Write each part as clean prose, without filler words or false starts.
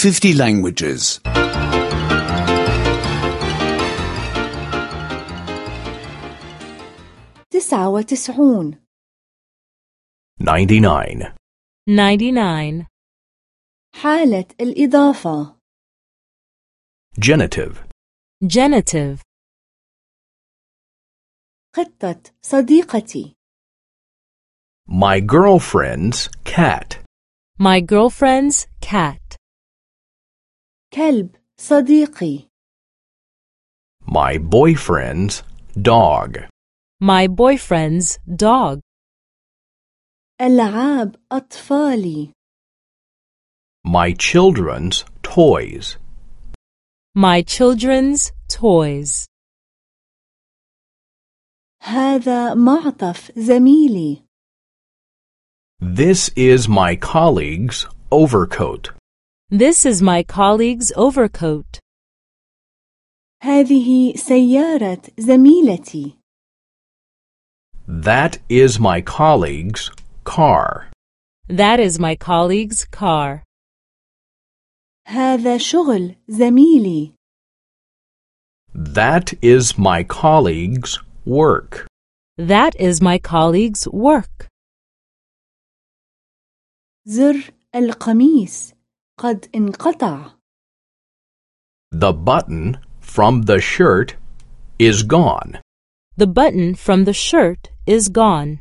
50 languages. 99 99. 99. حالة الإضافة Genitive. Genitive. قطة صديقتي My girlfriend's cat. My girlfriend's cat. كلب صديقي My boyfriend's dog. My boyfriend's dog. ألعاب أطفالي My children's toys. My children's toys. هذا معطف زميلي This is my colleague's overcoat. This is my colleague's overcoat. هذه سيارة زميلتي That is my colleague's car. That is my colleague's car. هذا شغل زميلي That is my colleague's work. That is my colleague's work. زر القميص قد انقطع The button from the shirt is gone. The button from the shirt is gone.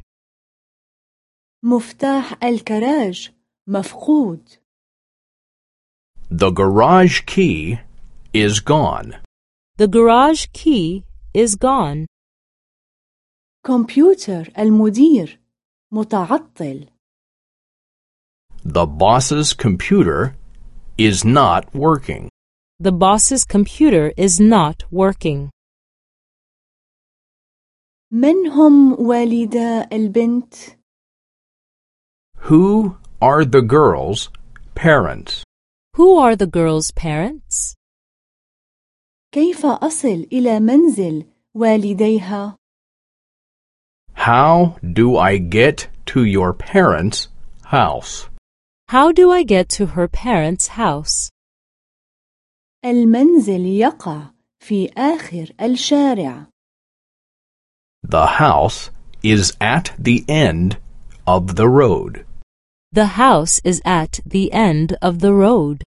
مفتاح الكراج مفقود The garage key is gone. The garage key is gone. كمبيوتر المدير متعطل The boss's computer is not working. The boss's computer is not working. من هم والدا البنت؟ Who are the girl's parents? Who are the girl's parents? كيف أصل إلى منزل والديها؟ How do I get to your parents' house? How do I get to her parents' house? المنزل يقع في آخر الشارع. The house is at the end of the road. The house is at the end of the road.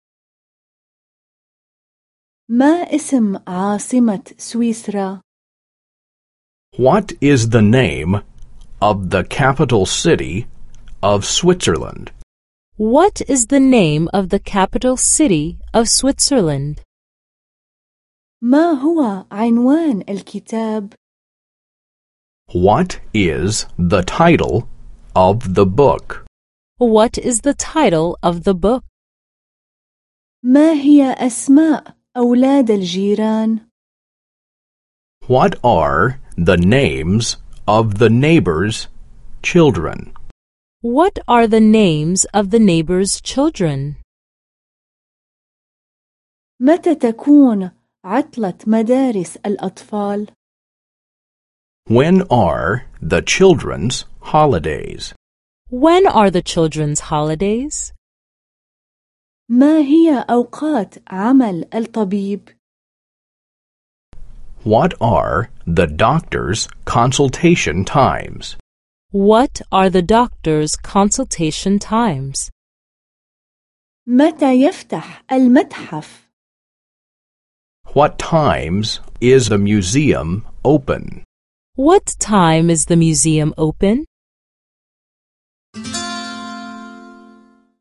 ما اسم عاصمة سويسرا؟ What is the name of the capital city of Switzerland? What is the name of the capital city of Switzerland? ما هو عنوان الكتاب؟ What is the title of the book? What is the title of the book? ما هي أسماء أولاد الجيران؟ What are the names of the neighbors' children? What are the names of the neighbors' children? متى تكون عطلة مدارس الأطفال؟ When are the children's holidays? When are the children's holidays? ما هي أوقات عمل الطبيب؟ What are the doctor's consultation times? What are the doctor's consultation times? متى يفتح المتحف؟ What times is the museum open? What time is the museum open?